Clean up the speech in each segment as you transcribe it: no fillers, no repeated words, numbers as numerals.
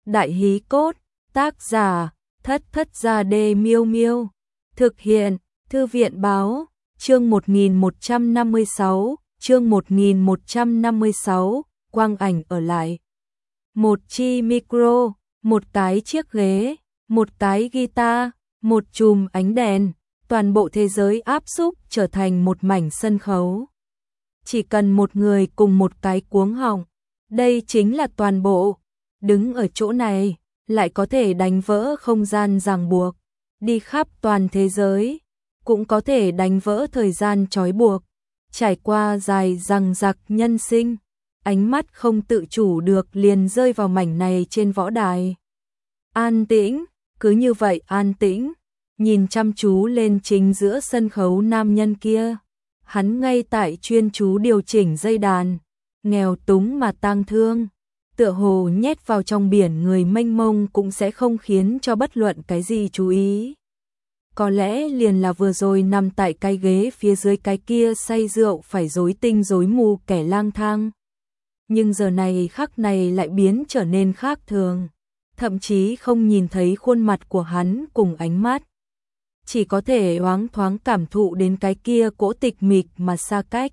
Đại hí cốt, tác giả, Thất Thất Gia Đê Miêu Miêu. Thực hiện, Thư viện báo, chương 1156, quang ảnh ở lại. Một chi micro, một cái chiếc ghế, một cái guitar, một chùm ánh đèn, toàn bộ thế giới áp xúc trở thành một mảnh sân khấu. Chỉ cần một người cùng một cái cuống họng, đây chính là toàn bộ. Đứng ở chỗ này, lại có thể đánh vỡ không gian ràng buộc, đi khắp toàn thế giới, cũng có thể đánh vỡ thời gian trói buộc, trải qua dài dằng dặc nhân sinh, ánh mắt không tự chủ được liền rơi vào mảnh này trên võ đài. An tĩnh, cứ như vậy an tĩnh, nhìn chăm chú lên chính giữa sân khấu nam nhân kia, hắn ngay tại chuyên chú điều chỉnh dây đàn, nghèo túng mà tang thương. Tựa hồ nhét vào trong biển người mênh mông cũng sẽ không khiến cho bất luận cái gì chú ý. Có lẽ liền là vừa rồi nằm tại cái ghế phía dưới cái kia say rượu phải rối tinh rối mù kẻ lang thang. Nhưng giờ này khắc này lại biến trở nên khác thường, thậm chí không nhìn thấy khuôn mặt của hắn cùng ánh mắt. Chỉ có thể loáng thoáng cảm thụ đến cái kia cỗ tịch mịch mà xa cách.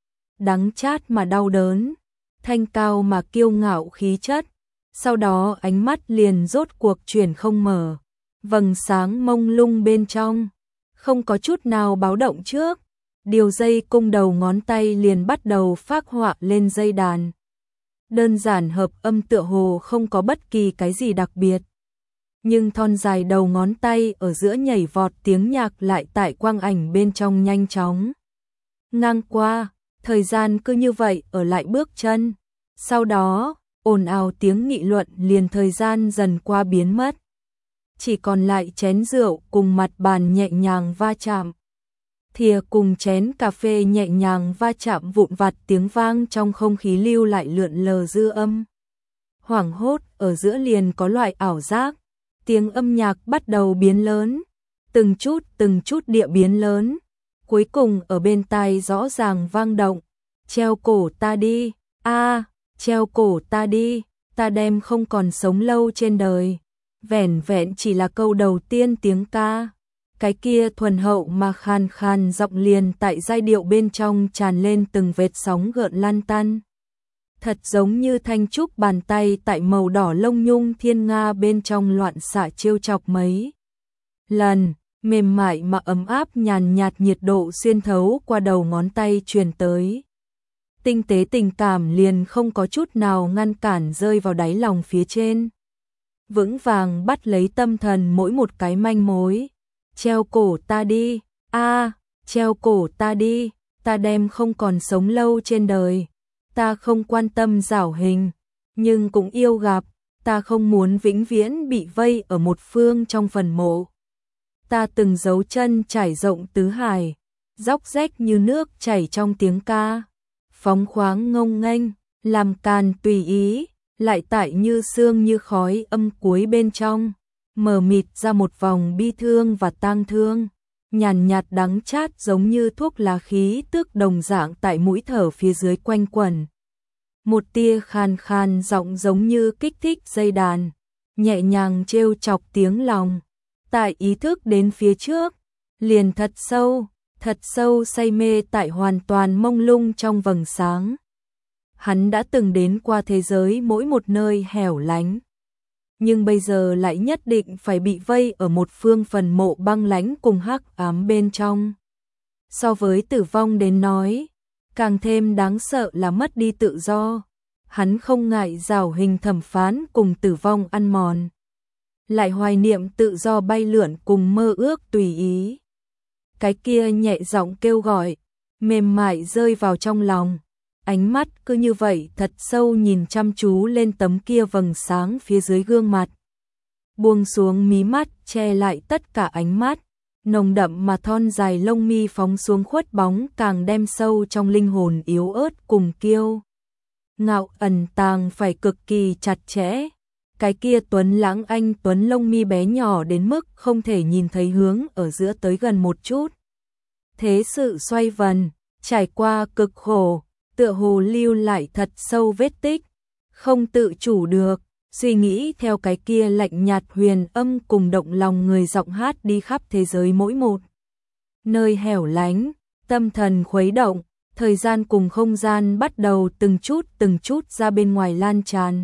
Đắng chát mà đau đớn. Thanh cao mà kiêu ngạo khí chất, sau đó ánh mắt liền rốt cuộc chuyển không mở, vầng sáng mông lung bên trong, không có chút nào báo động trước, điều dây cung đầu ngón tay liền bắt đầu phác họa lên dây đàn. Đơn giản hợp âm tựa hồ không có bất kỳ cái gì đặc biệt, nhưng thon dài đầu ngón tay ở giữa nhảy vọt tiếng nhạc lại tại quang ảnh bên trong nhanh chóng ngang qua. Thời gian cứ như vậy ở lại bước chân, sau đó, ồn ào tiếng nghị luận liền thời gian dần qua biến mất. Chỉ còn lại chén rượu cùng mặt bàn nhẹ nhàng va chạm. Thìa cùng chén cà phê nhẹ nhàng va chạm vụn vặt tiếng vang trong không khí lưu lại lượn lờ dư âm. Hoảng hốt ở giữa liền có loại ảo giác, tiếng âm nhạc bắt đầu biến lớn, từng chút địa biến lớn. Cuối cùng ở bên tai rõ ràng vang động, treo cổ ta đi, treo cổ ta đi, ta đem không còn sống lâu trên đời. Vẻn vẹn chỉ là câu đầu tiên tiếng ca, cái kia thuần hậu mà khàn khàn giọng liền tại giai điệu bên trong tràn lên từng vệt sóng gợn lan tăn. Thật giống như thanh trúc bàn tay tại màu đỏ lông nhung thiên nga bên trong loạn xạ trêu chọc mấy lần. Mềm mại mà ấm áp nhàn nhạt nhiệt độ xuyên thấu qua đầu ngón tay truyền tới. Tinh tế tình cảm liền không có chút nào ngăn cản rơi vào đáy lòng phía trên. Vững vàng bắt lấy tâm thần mỗi một cái manh mối. Treo cổ ta đi, treo cổ ta đi, ta đem không còn sống lâu trên đời. Ta không quan tâm giảo hình, nhưng cũng yêu gặp, ta không muốn vĩnh viễn bị vây ở một phương trong phần mộ. Ta từng dấu chân trải rộng tứ hải, róc rách như nước chảy trong tiếng ca, phóng khoáng ngông nghênh, làm càn tùy ý, lại tại như sương như khói âm cuối bên trong, mờ mịt ra một vòng bi thương và tang thương, nhàn nhạt đắng chát giống như thuốc lá khí tức đồng dạng tại mũi thở phía dưới quanh quẩn. Một tia khàn khàn giọng giống như kích thích dây đàn, nhẹ nhàng trêu chọc tiếng lòng. Tại ý thức đến phía trước, liền thật sâu say mê tại hoàn toàn mông lung trong vầng sáng. Hắn đã từng đến qua thế giới mỗi một nơi hẻo lánh, nhưng bây giờ lại nhất định phải bị vây ở một phương phần mộ băng lãnh cùng hắc ám bên trong. So với tử vong đến nói, càng thêm đáng sợ là mất đi tự do. Hắn không ngại giảo hình thẩm phán cùng tử vong ăn mòn, lại hoài niệm tự do bay lượn cùng mơ ước tùy ý. Cái kia nhẹ giọng kêu gọi, mềm mại rơi vào trong lòng, ánh mắt cứ như vậy thật sâu nhìn chăm chú lên tấm kia vầng sáng phía dưới gương mặt. Buông xuống mí mắt che lại tất cả ánh mắt, nồng đậm mà thon dài lông mi phóng xuống khuất bóng càng đem sâu trong linh hồn yếu ớt cùng kiêu ngạo ẩn tàng phải cực kỳ chặt chẽ. Cái kia tuấn lãng anh tuấn lông mi bé nhỏ đến mức không thể nhìn thấy hướng ở giữa tới gần một chút. Thế sự xoay vần, trải qua cực khổ, tựa hồ lưu lại thật sâu vết tích, không tự chủ được, suy nghĩ theo cái kia lạnh nhạt huyền âm cùng động lòng người giọng hát đi khắp thế giới mỗi một nơi hẻo lánh, tâm thần khuấy động, thời gian cùng không gian bắt đầu từng chút ra bên ngoài lan tràn.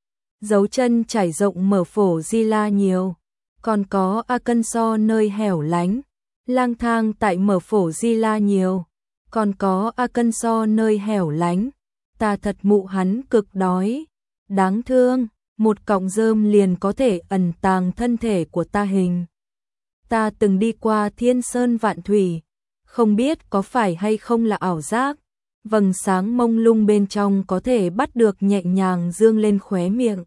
Dấu chân trải rộng mở phổ Di La nhiều, còn có Arkansas nơi hẻo lánh, lang thang tại mở phổ Di La nhiều, còn có Arkansas nơi hẻo lánh, ta thật mụ hắn cực đói, đáng thương, một cọng rơm liền có thể ẩn tàng thân thể của ta hình. Ta từng đi qua thiên sơn vạn thủy, không biết có phải hay không là ảo giác, vầng sáng mông lung bên trong có thể bắt được nhẹ nhàng dương lên khóe miệng.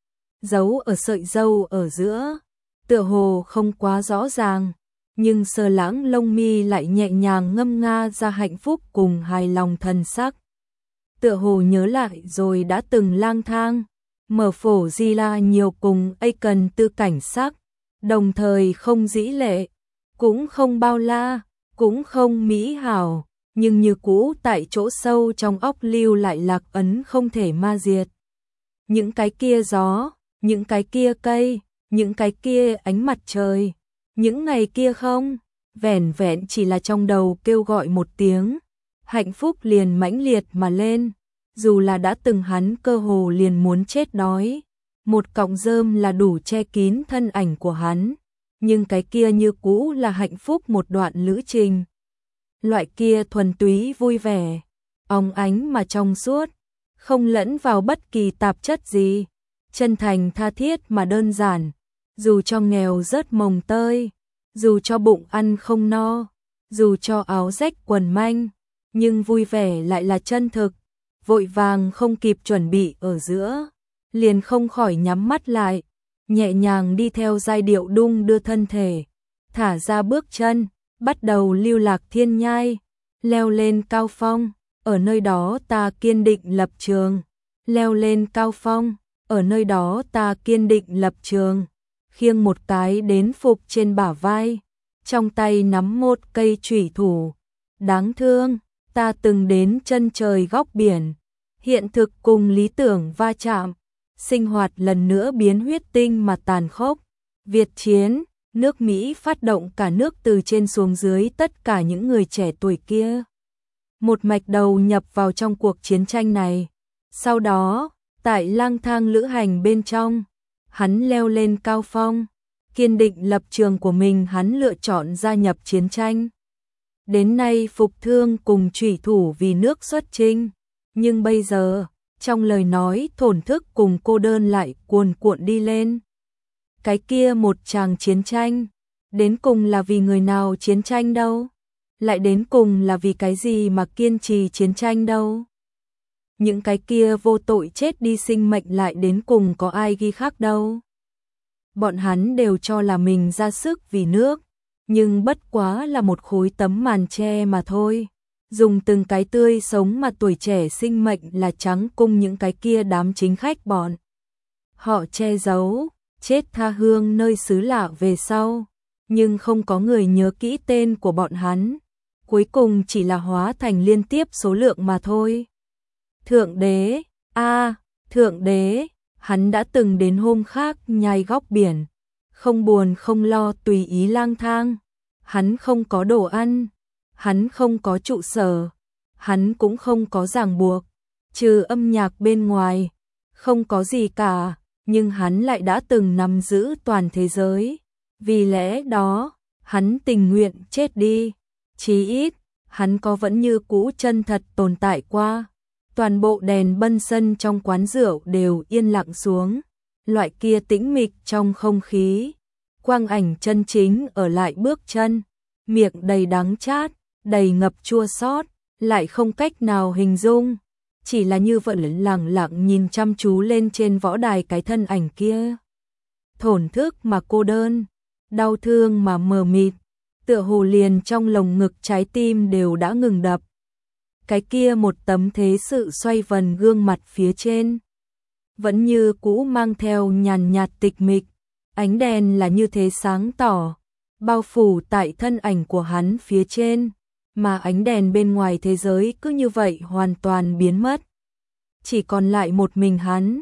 Giấu ở sợi râu ở giữa, tựa hồ không quá rõ ràng, nhưng sờ lãng lông mi lại nhẹ nhàng ngâm nga ra hạnh phúc cùng hài lòng thần sắc. Tựa hồ nhớ lại rồi đã từng lang thang, mở phổ Di La nhiều cùng Aiken tư cảnh sắc, đồng thời không dĩ lệ, cũng không bao la, cũng không mỹ hảo, nhưng như cũ tại chỗ sâu trong óc lưu lại lạc ấn không thể ma diệt. Những cái kia gió, những cái kia cây, những cái kia ánh mặt trời, những ngày kia không, vẻn vẹn chỉ là trong đầu kêu gọi một tiếng, hạnh phúc liền mãnh liệt mà lên, dù là đã từng hắn cơ hồ liền muốn chết đói, một cọng rơm là đủ che kín thân ảnh của hắn, nhưng cái kia như cũ là hạnh phúc một đoạn lữ trình. Loại kia thuần túy vui vẻ, óng ánh mà trong suốt, không lẫn vào bất kỳ tạp chất gì, chân thành tha thiết mà đơn giản, dù cho nghèo rớt mồng tơi, dù cho bụng ăn không no, dù cho áo rách quần manh, nhưng vui vẻ lại là chân thực, vội vàng không kịp chuẩn bị ở giữa, liền không khỏi nhắm mắt lại, nhẹ nhàng đi theo giai điệu đung đưa thân thể, thả ra bước chân, bắt đầu lưu lạc thiên nhai, leo lên cao phong, ở nơi đó ta kiên định lập trường, leo lên cao phong, ở nơi đó ta kiên định lập trường, khiêng một cái đến phục trên bả vai, trong tay nắm một cây chủy thủ, đáng thương, ta từng đến chân trời góc biển, hiện thực cùng lý tưởng va chạm, sinh hoạt lần nữa biến huyết tinh mà tàn khốc, Việt chiến, nước Mỹ phát động cả nước từ trên xuống dưới tất cả những người trẻ tuổi kia. Một mạch đầu nhập vào trong cuộc chiến tranh này. Sau đó, tại lang thang lữ hành bên trong, hắn leo lên cao phong, kiên định lập trường của mình, hắn lựa chọn gia nhập chiến tranh. Đến nay phục thương cùng chủy thủ vì nước xuất chinh, nhưng bây giờ, trong lời nói thổn thức cùng cô đơn lại cuồn cuộn đi lên. Cái kia một tràng chiến tranh, đến cùng là vì người nào chiến tranh đâu? Lại đến cùng là vì cái gì mà kiên trì chiến tranh đâu? Những cái kia vô tội chết đi sinh mệnh lại đến cùng có ai ghi khắc đâu? Bọn hắn đều cho là mình ra sức vì nước, nhưng bất quá là một khối tấm màn che mà thôi. Dùng từng cái tươi sống mà tuổi trẻ sinh mệnh là trắng cung những cái kia đám chính khách bọn. Họ che giấu, chết tha hương nơi xứ lạ về sau, nhưng không có người nhớ kỹ tên của bọn hắn. Cuối cùng chỉ là hóa thành liên tiếp số lượng mà thôi. Thượng đế, Thượng đế, hắn đã từng đến hôm khác nhai góc biển, không buồn không lo tùy ý lang thang, hắn không có đồ ăn, hắn không có trụ sở, hắn cũng không có ràng buộc, trừ âm nhạc bên ngoài, không có gì cả, nhưng hắn lại đã từng nắm giữ toàn thế giới, vì lẽ đó, hắn tình nguyện chết đi, chí ít, hắn có vẫn như cũ chân thật tồn tại qua. Toàn bộ đèn bân sân trong quán rượu đều yên lặng xuống, loại kia tĩnh mịch trong không khí, quang ảnh chân chính ở lại bước chân, miệng đầy đắng chát, đầy ngập chua xót, lại không cách nào hình dung, chỉ là như vậy lẳng lặng nhìn chăm chú lên trên võ đài cái thân ảnh kia. Thổn thức mà cô đơn, đau thương mà mờ mịt, tựa hồ liền trong lồng ngực trái tim đều đã ngừng đập. Cái kia một tấm thế sự xoay vần gương mặt phía trên, vẫn như cũ mang theo nhàn nhạt tịch mịch, ánh đèn là như thế sáng tỏ, bao phủ tại thân ảnh của hắn phía trên, mà ánh đèn bên ngoài thế giới cứ như vậy hoàn toàn biến mất. Chỉ còn lại một mình hắn,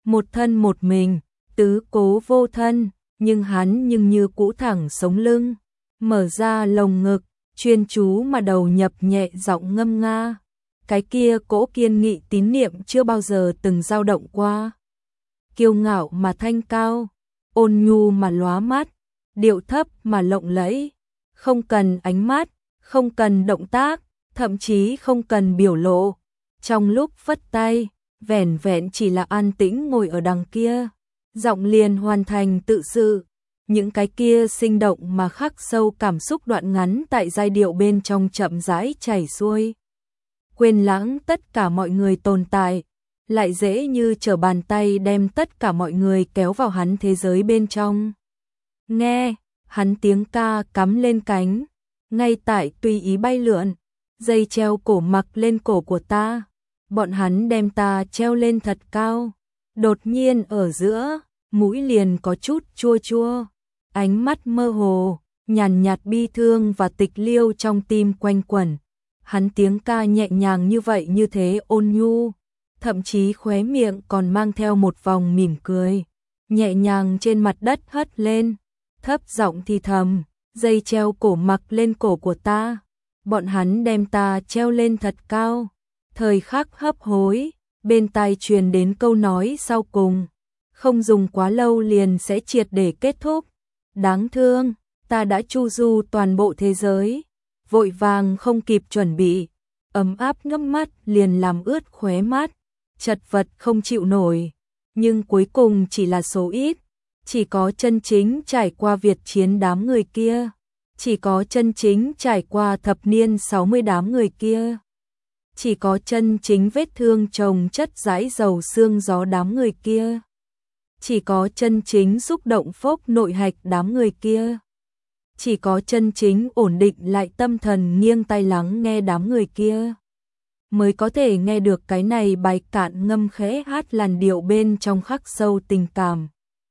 một thân một mình, tứ cố vô thân, nhưng hắn như cũ thẳng sống lưng, mở ra lồng ngực, chuyên chú mà đầu nhập nhẹ giọng ngâm nga. Cái kia cỗ kiên nghị tín niệm chưa bao giờ từng dao động qua. Kiêu ngạo mà thanh cao, ôn nhu mà lóa mắt, điệu thấp mà lộng lẫy, không cần ánh mắt, không cần động tác, thậm chí không cần biểu lộ. Trong lúc phất tay, vẻn vẹn chỉ là an tĩnh ngồi ở đằng kia, giọng liền hoàn thành tự sự. Những cái kia sinh động mà khắc sâu cảm xúc đoạn ngắn tại giai điệu bên trong chậm rãi chảy xuôi. Quên lãng tất cả mọi người tồn tại, lại dễ như trở bàn tay đem tất cả mọi người kéo vào hắn thế giới bên trong. Nghe, hắn tiếng ca cắm lên cánh, ngay tại tùy ý bay lượn, dây treo cổ mặc lên cổ của ta, bọn hắn đem ta treo lên thật cao, đột nhiên ở giữa, mũi liền có chút chua chua, ánh mắt mơ hồ, nhàn nhạt bi thương và tịch liêu trong tim quanh quẩn. Hắn tiếng ca nhẹ nhàng như thế ôn nhu, thậm chí khóe miệng còn mang theo một vòng mỉm cười, nhẹ nhàng trên mặt đất hất lên, thấp giọng thì thầm, dây treo cổ mặc lên cổ của ta, bọn hắn đem ta treo lên thật cao. Thời khắc hấp hối, bên tai truyền đến câu nói sau cùng, không dùng quá lâu liền sẽ triệt để kết thúc. Đáng thương, ta đã chu du toàn bộ thế giới, vội vàng không kịp chuẩn bị, ấm áp ngâm mắt liền làm ướt khóe mắt, chật vật không chịu nổi, nhưng cuối cùng chỉ là số ít, chỉ có chân chính trải qua Việt chiến đám người kia, chỉ có chân chính trải qua thập niên 60 đám người kia, chỉ có chân chính vết thương chồng chất dãi dầu xương gió đám người kia, chỉ có chân chính xúc động phốc nội hạch đám người kia, chỉ có chân chính ổn định lại tâm thần nghiêng tai lắng nghe đám người kia, mới có thể nghe được cái này bài cạn ngâm khẽ hát làn điệu bên trong khắc sâu tình cảm.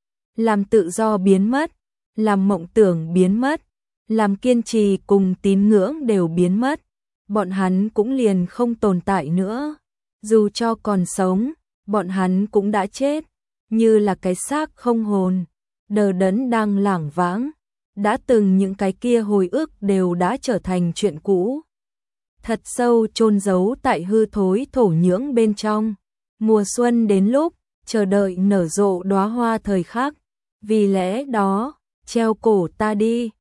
Làm tự do biến mất, làm mộng tưởng biến mất, làm kiên trì cùng tín ngưỡng đều biến mất, bọn hắn cũng liền không tồn tại nữa. Dù cho còn sống, bọn hắn cũng đã chết, như là cái xác không hồn, đờ đẫn đang lảng vãng. Đã từng những cái kia hồi ức đều đã trở thành chuyện cũ, thật sâu chôn giấu tại hư thối thổ nhưỡng bên trong. Mùa xuân đến lúc, chờ đợi nở rộ đóa hoa thời khắc, vì lẽ đó, treo cổ ta đi,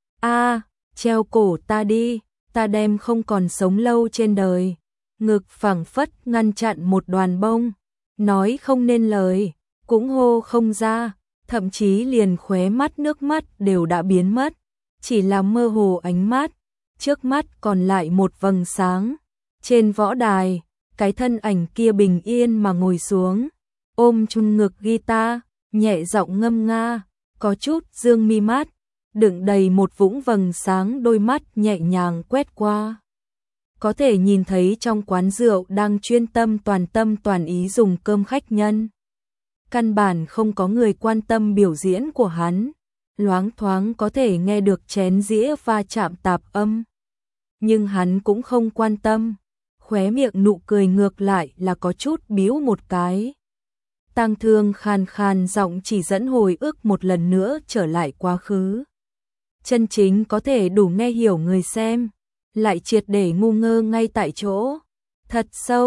treo cổ ta đi, ta đem không còn sống lâu trên đời. Ngực phẳng phất ngăn chặn một đoàn bông, nói không nên lời, cũng hô không ra, thậm chí liền khóe mắt nước mắt đều đã biến mất, chỉ là mơ hồ ánh mắt, trước mắt còn lại một vầng sáng. Trên võ đài, cái thân ảnh kia bình yên mà ngồi xuống, ôm chung ngực guitar, nhẹ giọng ngâm nga, có chút dương mi mắt, đựng đầy một vũng vầng sáng, đôi mắt nhẹ nhàng quét qua. Có thể nhìn thấy trong quán rượu đang chuyên tâm toàn ý dùng cơm khách nhân. Căn bản không có người quan tâm biểu diễn của hắn, loáng thoáng có thể nghe được chén dĩa va chạm tạp âm. Nhưng hắn cũng không quan tâm, khóe miệng nụ cười ngược lại là có chút bĩu một cái. Tang Thương khàn khàn giọng chỉ dẫn hồi ức một lần nữa trở lại quá khứ. Chân chính có thể đủ nghe hiểu người xem, lại triệt để ngu ngơ ngay tại chỗ. Thật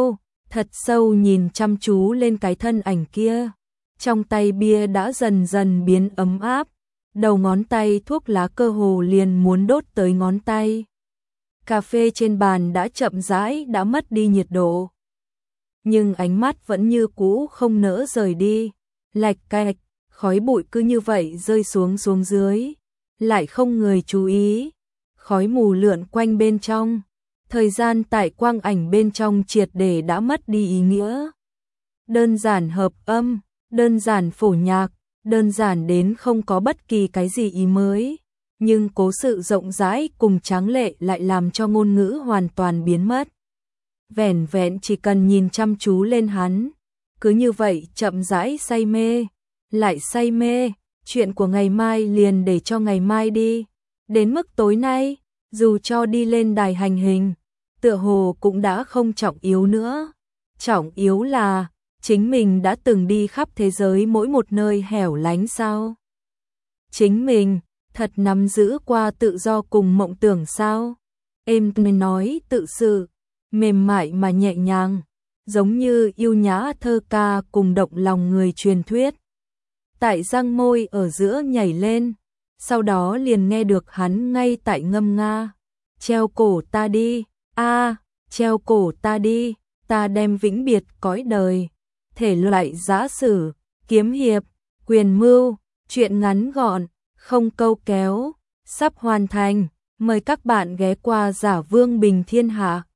sâu nhìn chăm chú lên cái thân ảnh kia. Trong tay bia đã dần dần biến ấm áp, đầu ngón tay thuốc lá cơ hồ liền muốn đốt tới ngón tay. Cà phê trên bàn đã chậm rãi đã mất đi nhiệt độ. Nhưng ánh mắt vẫn như cũ không nỡ rời đi. Lạch cạch, khói bụi cứ như vậy rơi xuống dưới. Lại không người chú ý. Khói mù lượn quanh bên trong. Thời gian tại quang ảnh bên trong triệt để đã mất đi ý nghĩa. Đơn giản hợp âm, đơn giản phổ nhạc, đơn giản đến không có bất kỳ cái gì ý mới. Nhưng cố sự rộng rãi cùng tráng lệ lại làm cho ngôn ngữ hoàn toàn biến mất. Vẻn vẹn chỉ cần nhìn chăm chú lên hắn, cứ như vậy chậm rãi say mê, lại say mê, chuyện của ngày mai liền để cho ngày mai đi. Đến mức tối nay, dù cho đi lên đài hành hình, tựa hồ cũng đã không trọng yếu nữa. Trọng yếu là, Chính mình đã từng đi khắp thế giới mỗi một nơi hẻo lánh sao? Chính mình thật nắm giữ qua tự do cùng mộng tưởng sao? Êm nói tự sự, mềm mại mà nhẹ nhàng, giống như yêu nhã thơ ca cùng động lòng người truyền thuyết. Tại răng môi ở giữa nhảy lên, sau đó liền nghe được hắn ngay tại ngâm nga. Treo cổ ta đi, treo cổ ta đi, ta đem vĩnh biệt cõi đời. Thể loại giã sử, kiếm hiệp, quyền mưu, truyện ngắn gọn, không câu kéo, sắp hoàn thành. Mời các bạn ghé qua Giả Vương Bình Thiên Hạ.